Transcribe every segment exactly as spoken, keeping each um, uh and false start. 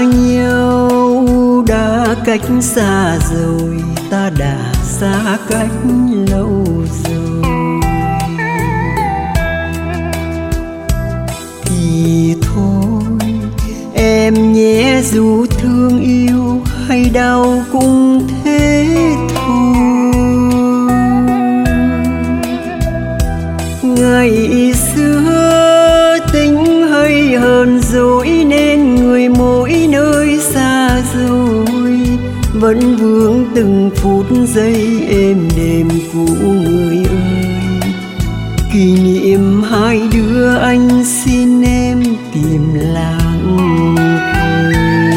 nhau đã cách xa rồi, ta đã xa cách lâu rồi. Thì thôi em nhé, dù thương yêu hay đau cũng thế thôi. Ngày xưa tính hay hờn dỗi nên người mỗi nơi xa rồi, vẫn vương từng phút giây êm đềm cũ người ơi. Kỷ niệm hai đứa anh xin em tìm lãng quên.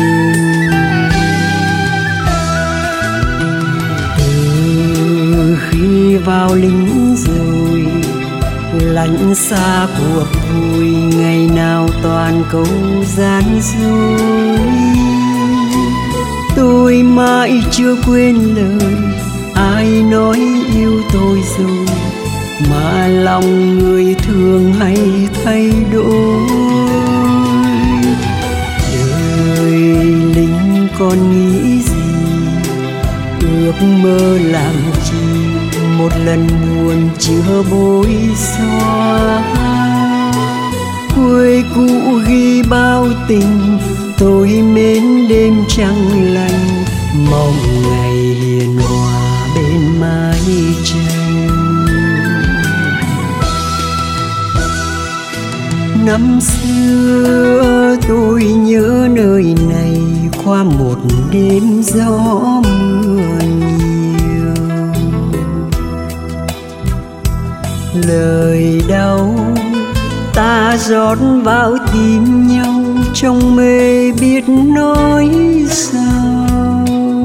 Từ khi vào lính rồi, lạnh xa cuộc vui, ngày nào toàn câu gian dối. Tôi mãi chưa quên lời ai nói yêu tôi rồi, mà lòng người thường hay thay đổi. Đời lính còn nghĩ gì, ước mơ làm chi, một lần buồn chưa bối xóa. Quê cũ ghi bao tình, tôi mến đêm trăng lạnh, mong ngày hiền hòa bên mái tranh. Năm xưa tôi nhớ nơi này qua một đêm gió mưa nhiều. Lời đau ta rót vào tim nhau, trong mê biết nói sao.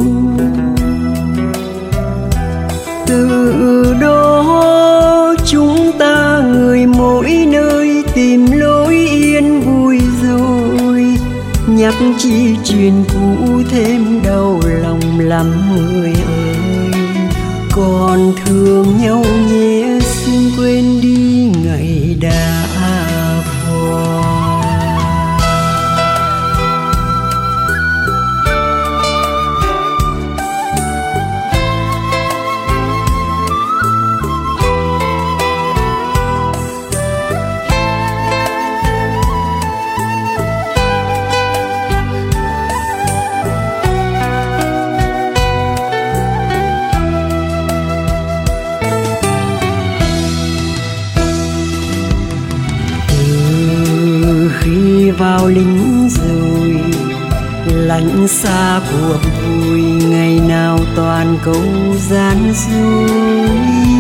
Từ đó chúng ta người mỗi nơi tìm lối yên vui rồi, nhắc chi chuyện cũ thêm đau lòng lắm người ơi. Còn thương nhau nhé, xin quên đi ngày đã qua. Khi vào lính rồi, lạnh xa cuộc vui, ngày nào toàn câu gian dối.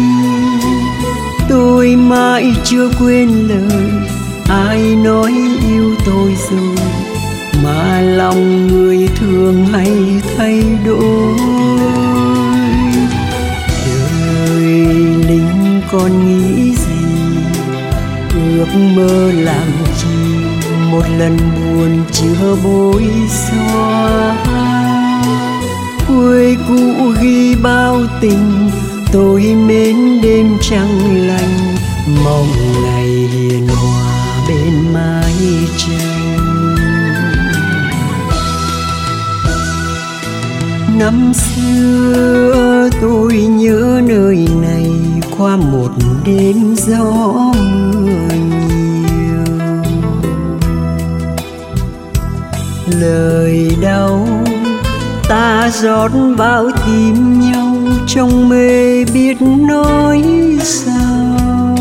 Tôi mãi chưa quên lời ai nói yêu tôi rồi, mà lòng người thường hay thay đổi. Đời lính còn nghĩ gì, ước mơ làm chi, một lần buồn chưa bối xóa. Quê cũ ghi bao tình, tôi mến đêm trăng lạnh, mong ngày hiền hòa bên mái tranh. Năm xưa tôi nhớ nơi này qua một đêm gió mưa nhiều. Lời đau ta rót vào tim nhau, trong mê biết nói sao.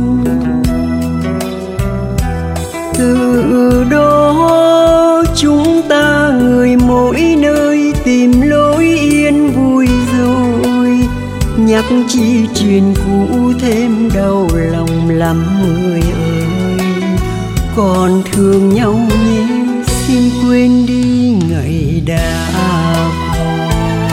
Từ đó chúng ta người mỗi nơi tìm lối yên vui rồi, nhắc chi chuyện cũ thêm đau lòng lắm người ơi. Còn thương nhau nhé, xin quên đi ngày đã qua.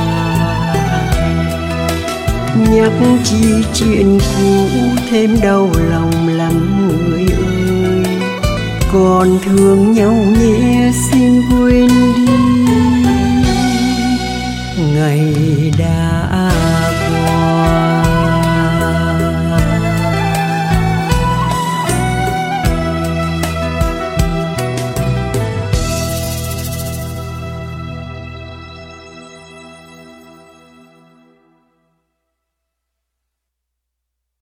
Nhắc chi chuyện cũ thêm đau lòng lắm người ơi. Còn thương nhau nhé, xin quên đi ngày đã qua.